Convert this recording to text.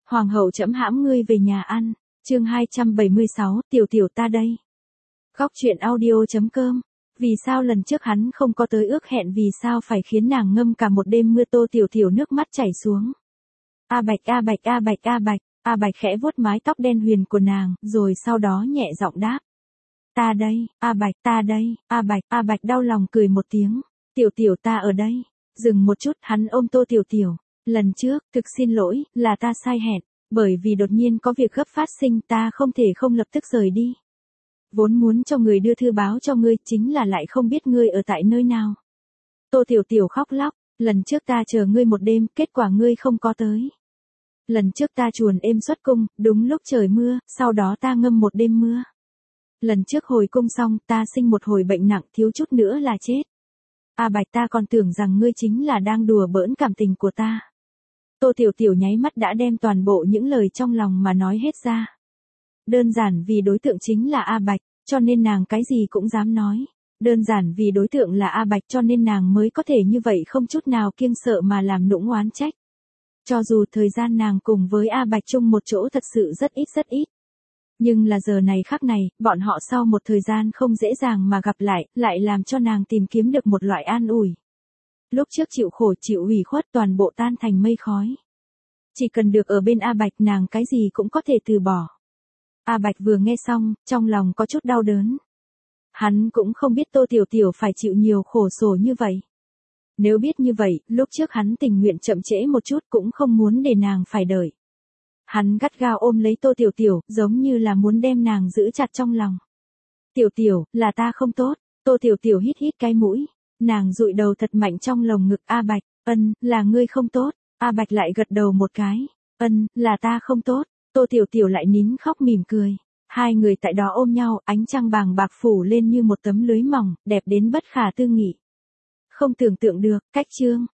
Hoàng hậu trẫm hãm ngươi về nhà ăn. Chương 276, tiểu tiểu ta đây. Góc truyện audio.com. Vì sao lần trước hắn không có tới ước hẹn, vì sao phải khiến nàng ngâm cả một đêm mưa? Tô Tiểu Tiểu nước mắt chảy xuống. A Bạch, A Bạch, A Bạch, A Bạch. A Bạch khẽ vuốt mái tóc đen huyền của nàng, rồi sau đó nhẹ giọng đáp. Ta đây, A Bạch, ta đây, A Bạch. A Bạch đau lòng cười một tiếng. Tiểu Tiểu ta ở đây. Dừng một chút, hắn ôm Tô Tiểu Tiểu. Lần trước, thực xin lỗi, là ta sai hẹn. Bởi vì đột nhiên có việc gấp phát sinh, ta không thể không lập tức rời đi. Vốn muốn cho người đưa thư báo cho ngươi, chính là lại không biết ngươi ở tại nơi nào. Tô Tiểu Tiểu khóc lóc. Lần trước ta chờ ngươi một đêm, kết quả ngươi không có tới. Lần trước ta chuồn êm xuất cung, đúng lúc trời mưa, sau đó ta ngâm một đêm mưa. Lần trước hồi cung xong, ta sinh một hồi bệnh nặng, thiếu chút nữa là chết. A Bạch, ta còn tưởng rằng ngươi chính là đang đùa bỡn cảm tình của ta. Tô Tiểu Tiểu nháy mắt đã đem toàn bộ những lời trong lòng mà nói hết ra. Đơn giản vì đối tượng chính là A Bạch, cho nên nàng cái gì cũng dám nói. Đơn giản vì đối tượng là A Bạch cho nên nàng mới có thể như vậy không chút nào kiêng sợ mà làm nũng oán trách. Cho dù thời gian nàng cùng với A Bạch chung một chỗ thật sự rất ít. Nhưng là giờ này khắc này, bọn họ sau một thời gian không dễ dàng mà gặp lại làm cho nàng tìm kiếm được một loại an ủi. Lúc trước chịu khổ chịu ủy khuất toàn bộ tan thành mây khói. Chỉ cần được ở bên A Bạch, nàng cái gì cũng có thể từ bỏ. A Bạch vừa nghe xong, trong lòng có chút đau đớn. Hắn cũng không biết Tô Tiểu Tiểu phải chịu nhiều khổ sở như vậy. Nếu biết như vậy, lúc trước hắn tình nguyện chậm trễ một chút cũng không muốn để nàng phải đợi. Hắn gắt gao ôm lấy Tô Tiểu Tiểu, giống như là muốn đem nàng giữ chặt trong lòng. Tiểu Tiểu, là ta không tốt. Tô Tiểu Tiểu hít cái mũi. Nàng dụi đầu thật mạnh trong lồng ngực A Bạch. Là ngươi không tốt. A Bạch lại gật đầu một cái. Là ta không tốt. Tô Tiểu Tiểu lại nín khóc mỉm cười. Hai người tại đó ôm nhau, ánh trăng bàng bạc phủ lên như một tấm lưới mỏng, đẹp đến bất khả tư nghị. Không tưởng tượng được, cách chương.